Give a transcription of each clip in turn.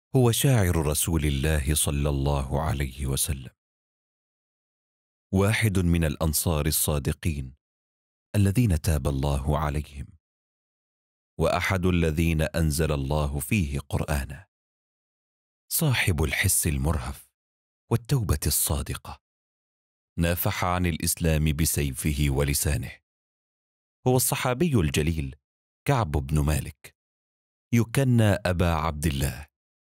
هو شاعر رسول الله صلى الله عليه وسلم، واحد من الأنصار الصادقين الذين تاب الله عليهم، وأحد الذين أنزل الله فيه قرآنا، صاحب الحس المرهف والتوبة الصادقة، نافح عن الإسلام بسيفه ولسانه. هو الصحابي الجليل كعب بن مالك، يكنى أبا عبد الله.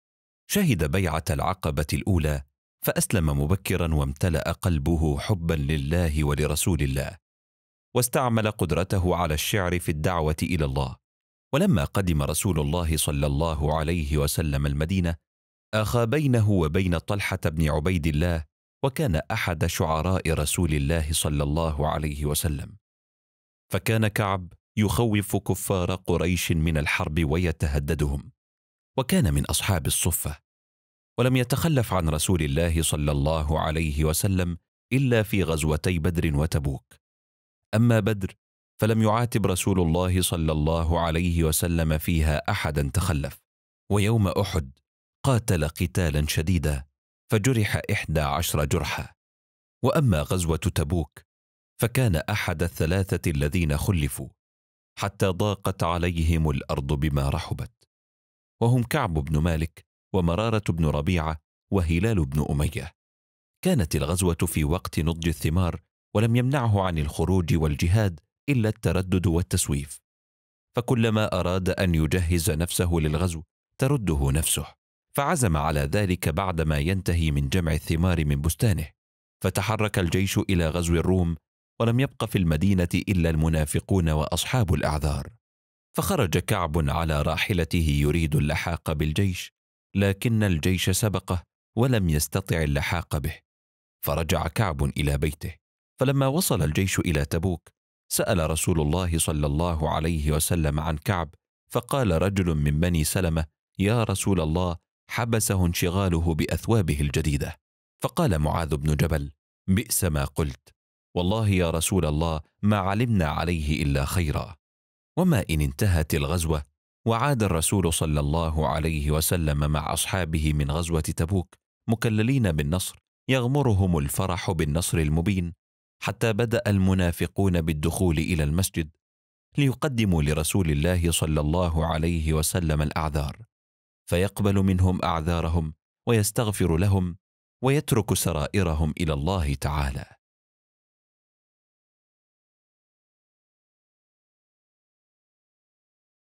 شهد بيعة العقبة الأولى فأسلم مبكرا، وامتلأ قلبه حبا لله ولرسول الله، واستعمل قدرته على الشعر في الدعوة إلى الله. ولما قدم رسول الله صلى الله عليه وسلم المدينة، آخى بينه وبين طلحة بن عبيد الله، وكان أحد شعراء رسول الله صلى الله عليه وسلم. فكان كعب يخوف كفار قريش من الحرب ويتهددهم، وكان من أصحاب الصفة، ولم يتخلف عن رسول الله صلى الله عليه وسلم إلا في غزوتي بدر وتبوك. أما بدر فلم يعاتب رسول الله صلى الله عليه وسلم فيها أحدا تخلف. ويوم أحد قاتل قتالا شديدا فجرح 11 جرحا. وأما غزوة تبوك فكان أحد الثلاثة الذين خلفوا، حتى ضاقت عليهم الأرض بما رحبت، وهم كعب بن مالك ومرارة بن ربيعة وهلال بن أمية. كانت الغزوة في وقت نضج الثمار، ولم يمنعه عن الخروج والجهاد إلا التردد والتسويف، فكلما أراد أن يجهز نفسه للغزو ترده نفسه، فعزم على ذلك بعدما ينتهي من جمع الثمار من بستانه. فتحرك الجيش إلى غزو الروم، ولم يبق في المدينة إلا المنافقون وأصحاب الأعذار. فخرج كعب على راحلته يريد اللحاق بالجيش، لكن الجيش سبقه ولم يستطع اللحاق به، فرجع كعب إلى بيته. فلما وصل الجيش إلى تبوك سأل رسول الله صلى الله عليه وسلم عن كعب، فقال رجل من بني سلمة: يا رسول الله، حبسه انشغاله بأثوابه الجديدة. فقال معاذ بن جبل: بئس ما قلت، والله يا رسول الله ما علمنا عليه إلا خيرا. وما إن انتهت الغزوة وعاد الرسول صلى الله عليه وسلم مع أصحابه من غزوة تبوك مكللين بالنصر، يغمرهم الفرح بالنصر المبين، حتى بدأ المنافقون بالدخول إلى المسجد ليقدموا لرسول الله صلى الله عليه وسلم الأعذار، فيقبل منهم أعذارهم ويستغفر لهم، ويترك سرائرهم إلى الله تعالى.